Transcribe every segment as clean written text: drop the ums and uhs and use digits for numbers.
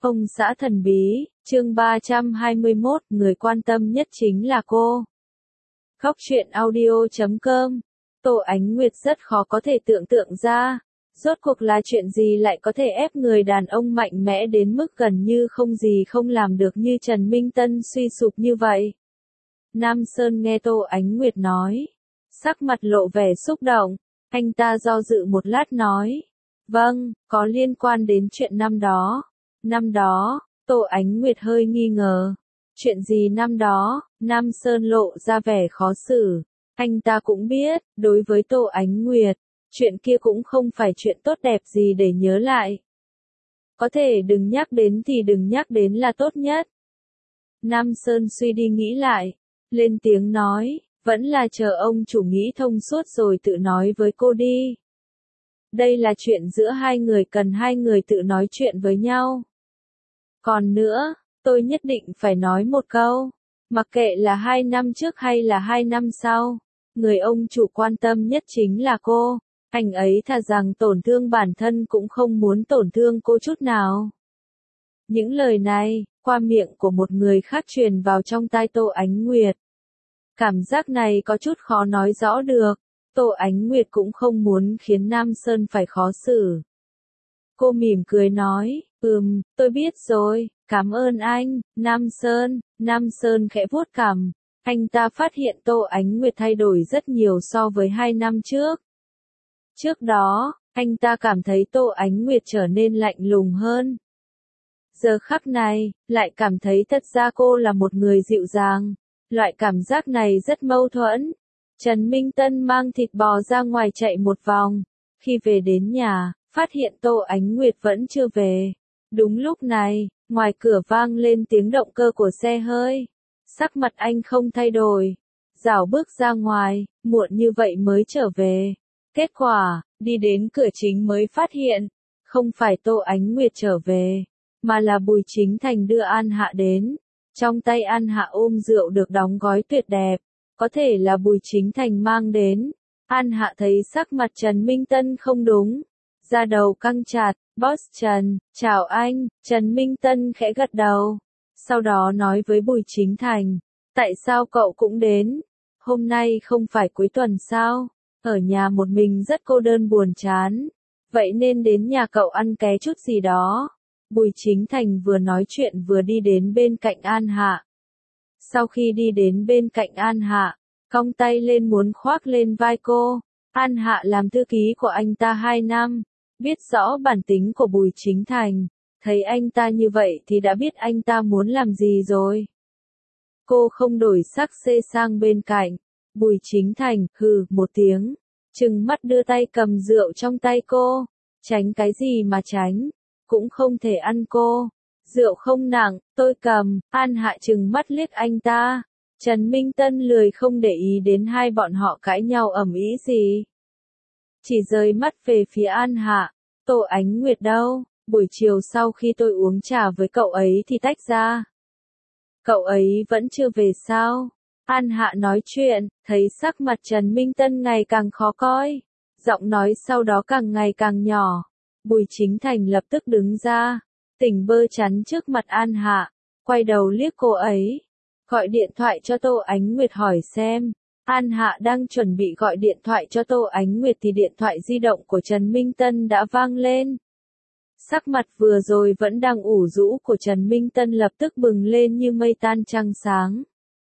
Ông xã thần bí, chương 321, người quan tâm nhất chính là cô. Khóc chuyện audio.com. Tô Ánh Nguyệt rất khó có thể tưởng tượng ra, rốt cuộc là chuyện gì lại có thể ép người đàn ông mạnh mẽ đến mức gần như không gì không làm được như Trần Minh Tân suy sụp như vậy. Nam Sơn nghe Tô Ánh Nguyệt nói, sắc mặt lộ vẻ xúc động, anh ta do dự một lát nói, vâng, có liên quan đến chuyện năm đó. Năm đó, Tô Ánh Nguyệt hơi nghi ngờ. Chuyện gì năm đó? Nam Sơn lộ ra vẻ khó xử. Anh ta cũng biết, đối với Tô Ánh Nguyệt, chuyện kia cũng không phải chuyện tốt đẹp gì để nhớ lại. Có thể đừng nhắc đến thì đừng nhắc đến là tốt nhất. Nam Sơn suy đi nghĩ lại, lên tiếng nói, vẫn là chờ ông chủ nghĩ thông suốt rồi tự nói với cô đi. Đây là chuyện giữa hai người, cần hai người tự nói chuyện với nhau. Còn nữa, tôi nhất định phải nói một câu, mặc kệ là 2 năm trước hay là 2 năm sau, người ông chủ quan tâm nhất chính là cô, anh ấy thà rằng tổn thương bản thân cũng không muốn tổn thương cô chút nào. Những lời này, qua miệng của một người khác truyền vào trong tai Tô Ánh Nguyệt. Cảm giác này có chút khó nói rõ được, Tô Ánh Nguyệt cũng không muốn khiến Nam Sơn phải khó xử. Cô mỉm cười nói, tôi biết rồi, cảm ơn anh, Nam Sơn khẽ vuốt cằm, anh ta phát hiện Tô Ánh Nguyệt thay đổi rất nhiều so với 2 năm trước. Trước đó, anh ta cảm thấy Tô Ánh Nguyệt trở nên lạnh lùng hơn. Giờ khắc này, lại cảm thấy thật ra cô là một người dịu dàng. Loại cảm giác này rất mâu thuẫn. Trần Minh Tân mang thịt bò ra ngoài chạy một vòng. Khi về đến nhà, phát hiện Tô Ánh Nguyệt vẫn chưa về. Đúng lúc này, ngoài cửa vang lên tiếng động cơ của xe hơi. Sắc mặt anh không thay đổi. Rảo bước ra ngoài, muộn như vậy mới trở về. Kết quả, đi đến cửa chính mới phát hiện, không phải Tô Ánh Nguyệt trở về, mà là Bùi Chính Thành đưa An Hạ đến. Trong tay An Hạ ôm rượu được đóng gói tuyệt đẹp, có thể là Bùi Chính Thành mang đến. An Hạ thấy sắc mặt Trần Minh Tân không đúng, da đầu căng chặt, boss Trần, chào anh, Trần Minh Tân khẽ gật đầu. Sau đó nói với Bùi Chính Thành, tại sao cậu cũng đến? Hôm nay không phải cuối tuần sao? Ở nhà một mình rất cô đơn buồn chán, vậy nên đến nhà cậu ăn ké chút gì đó. Bùi Chính Thành vừa nói chuyện vừa đi đến bên cạnh An Hạ. Sau khi đi đến bên cạnh An Hạ, cong tay lên muốn khoác lên vai cô. An Hạ làm thư ký của anh ta 2 năm, biết rõ bản tính của Bùi Chính Thành, thấy anh ta như vậy thì đã biết anh ta muốn làm gì rồi. Cô không đổi sắc xê sang bên cạnh. Bùi Chính Thành, hừ, một tiếng, trừng mắt đưa tay cầm rượu trong tay cô. Tránh cái gì mà tránh, cũng không thể ăn cô. Rượu không nặng, tôi cầm. An Hạ trừng mắt liếc anh ta. Trần Minh Tân lười không để ý đến hai bọn họ cãi nhau ầm ĩ gì. Chỉ rời mắt về phía An Hạ. Tô Ánh Nguyệt đâu? Buổi chiều sau khi tôi uống trà với cậu ấy thì tách ra. Cậu ấy vẫn chưa về sao? An Hạ nói chuyện, thấy sắc mặt Trần Minh Tân ngày càng khó coi. Giọng nói sau đó càng ngày càng nhỏ. Bùi Chính Thành lập tức đứng ra, tỉnh bơ chắn trước mặt An Hạ, quay đầu liếc cô ấy. Gọi điện thoại cho Tô Ánh Nguyệt hỏi xem. An Hạ đang chuẩn bị gọi điện thoại cho Tô Ánh Nguyệt thì điện thoại di động của Trần Minh Tân đã vang lên. Sắc mặt vừa rồi vẫn đang ủ rũ của Trần Minh Tân lập tức bừng lên như mây tan trăng sáng.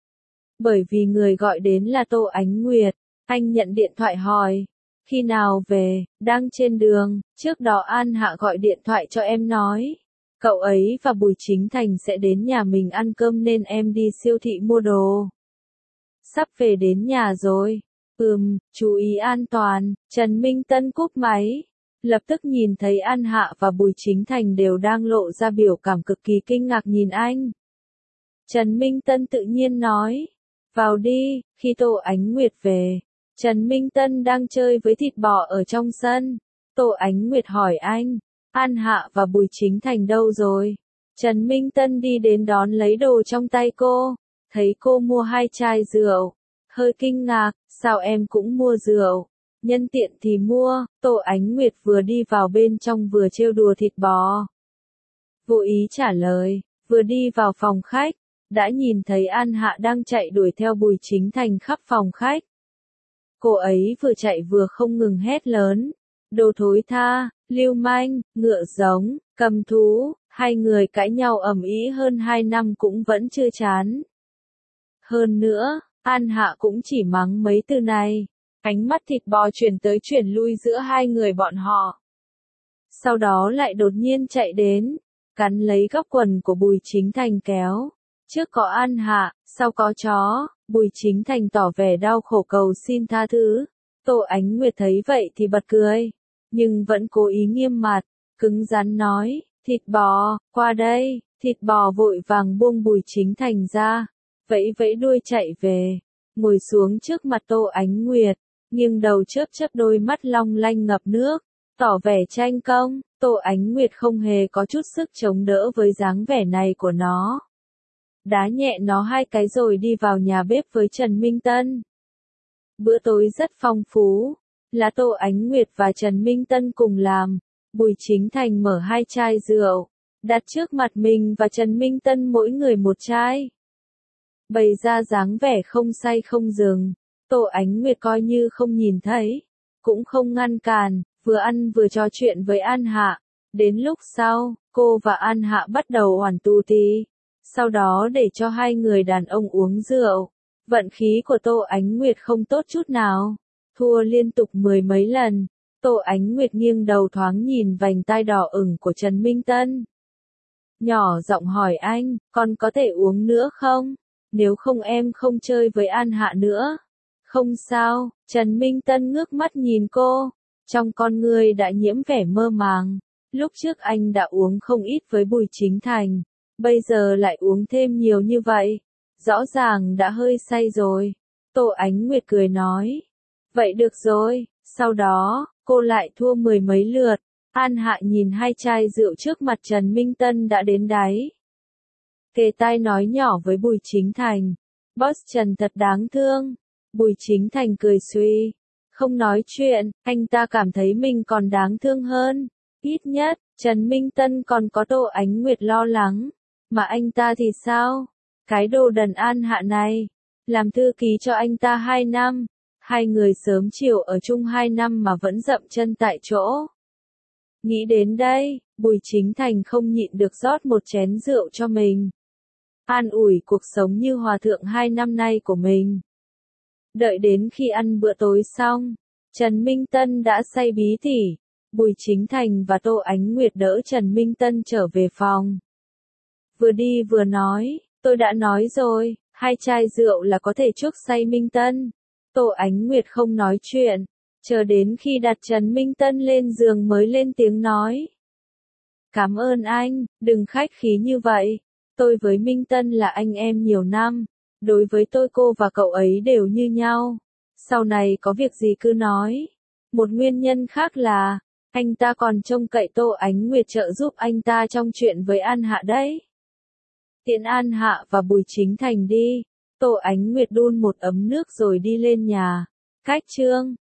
Bởi vì người gọi đến là Tô Ánh Nguyệt, anh nhận điện thoại hỏi. Khi nào về? Đang trên đường. Trước đó An Hạ gọi điện thoại cho em nói, cậu ấy và Bùi Chính Thành sẽ đến nhà mình ăn cơm nên em đi siêu thị mua đồ. Sắp về đến nhà rồi. Chú ý an toàn. Trần Minh Tân cúp máy. Lập tức nhìn thấy An Hạ và Bùi Chính Thành đều đang lộ ra biểu cảm cực kỳ kinh ngạc nhìn anh. Trần Minh Tân tự nhiên nói, vào đi. Khi Tô Ánh Nguyệt về, Trần Minh Tân đang chơi với thịt bò ở trong sân. Tô Ánh Nguyệt hỏi anh, An Hạ và Bùi Chính Thành đâu rồi? Trần Minh Tân đi đến đón lấy đồ trong tay cô, thấy cô mua 2 chai rượu, hơi kinh ngạc, sao em cũng mua rượu? Nhân tiện thì mua. Tô Ánh Nguyệt vừa đi vào bên trong vừa trêu đùa thịt bò, vô ý trả lời, vừa đi vào phòng khách, đã nhìn thấy An Hạ đang chạy đuổi theo Bùi Chính Thành khắp phòng khách. Cô ấy vừa chạy vừa không ngừng hét lớn, đồ thối tha, lưu manh, ngựa giống, cầm thú, hai người cãi nhau ầm ĩ hơn 2 năm cũng vẫn chưa chán. Hơn nữa, An Hạ cũng chỉ mắng mấy từ này, ánh mắt thịt bò chuyển tới chuyển lui giữa hai người bọn họ. Sau đó lại đột nhiên chạy đến, cắn lấy góc quần của Bùi Chính Thành kéo. Trước có An Hạ, sau có chó, Bùi Chính Thành tỏ vẻ đau khổ cầu xin tha thứ. Tô Ánh Nguyệt thấy vậy thì bật cười, nhưng vẫn cố ý nghiêm mặt, cứng rắn nói, thịt bò, qua đây, thịt bò vội vàng buông Bùi Chính Thành ra, vẫy vẫy đuôi chạy về, ngồi xuống trước mặt Tô Ánh Nguyệt, nghiêng đầu chớp chớp đôi mắt long lanh ngập nước, tỏ vẻ tranh công. Tô Ánh Nguyệt không hề có chút sức chống đỡ với dáng vẻ này của nó. Đá nhẹ nó 2 cái rồi đi vào nhà bếp với Trần Minh Tân. Bữa tối rất phong phú, là Tô Ánh Nguyệt và Trần Minh Tân cùng làm. Bùi Chính Thành mở 2 chai rượu, đặt trước mặt mình và Trần Minh Tân mỗi người 1 chai. Bày ra dáng vẻ không say không dừng, Tô Ánh Nguyệt coi như không nhìn thấy, cũng không ngăn cản, vừa ăn vừa trò chuyện với An Hạ. Đến lúc sau, cô và An Hạ bắt đầu oản tù tì, sau đó để cho hai người đàn ông uống rượu. Vận khí của Tô Ánh Nguyệt không tốt chút nào, thua liên tục 10 mấy lần. Tô Ánh Nguyệt nghiêng đầu thoáng nhìn vành tai đỏ ửng của Trần Minh Tân. Nhỏ giọng hỏi anh, con có thể uống nữa không? Nếu không em không chơi với An Hạ nữa. Không sao, Trần Minh Tân ngước mắt nhìn cô, trong con người đã nhiễm vẻ mơ màng. Lúc trước anh đã uống không ít với Bùi Chính Thành, bây giờ lại uống thêm nhiều như vậy. Rõ ràng đã hơi say rồi. Tô Ánh Nguyệt cười nói. Vậy được rồi, sau đó, cô lại thua 10 mấy lượt. An Hạ nhìn 2 chai rượu trước mặt Trần Minh Tân đã đến đáy. Kề tai nói nhỏ với Bùi Chính Thành. Boss Trần thật đáng thương. Bùi Chính Thành cười suy. Không nói chuyện, anh ta cảm thấy mình còn đáng thương hơn. Ít nhất, Trần Minh Tân còn có Tô Ánh Nguyệt lo lắng. Mà anh ta thì sao? Cái đồ đần An Hạ này. Làm thư ký cho anh ta 2 năm. Hai người sớm chiều ở chung 2 năm mà vẫn dậm chân tại chỗ. Nghĩ đến đây, Bùi Chính Thành không nhịn được rót 1 chén rượu cho mình. An ủi cuộc sống như hòa thượng 2 năm nay của mình. Đợi đến khi ăn bữa tối xong, Trần Minh Tân đã say bí tỉ. Bùi Chính Thành và Tô Ánh Nguyệt đỡ Trần Minh Tân trở về phòng. Vừa đi vừa nói, tôi đã nói rồi, 2 chai rượu là có thể chuốc say Minh Tân. Tô Ánh Nguyệt không nói chuyện, chờ đến khi đặt Trần Minh Tân lên giường mới lên tiếng nói. Cảm ơn anh, đừng khách khí như vậy. Tôi với Minh Tân là anh em nhiều năm. Đối với tôi cô và cậu ấy đều như nhau. Sau này có việc gì cứ nói. Một nguyên nhân khác là, anh ta còn trông cậy Tô Ánh Nguyệt trợ giúp anh ta trong chuyện với An Hạ đấy. Tiễn An Hạ và Bùi Chính Thành đi. Tô Ánh Nguyệt đun 1 ấm nước rồi đi lên nhà. Cách chương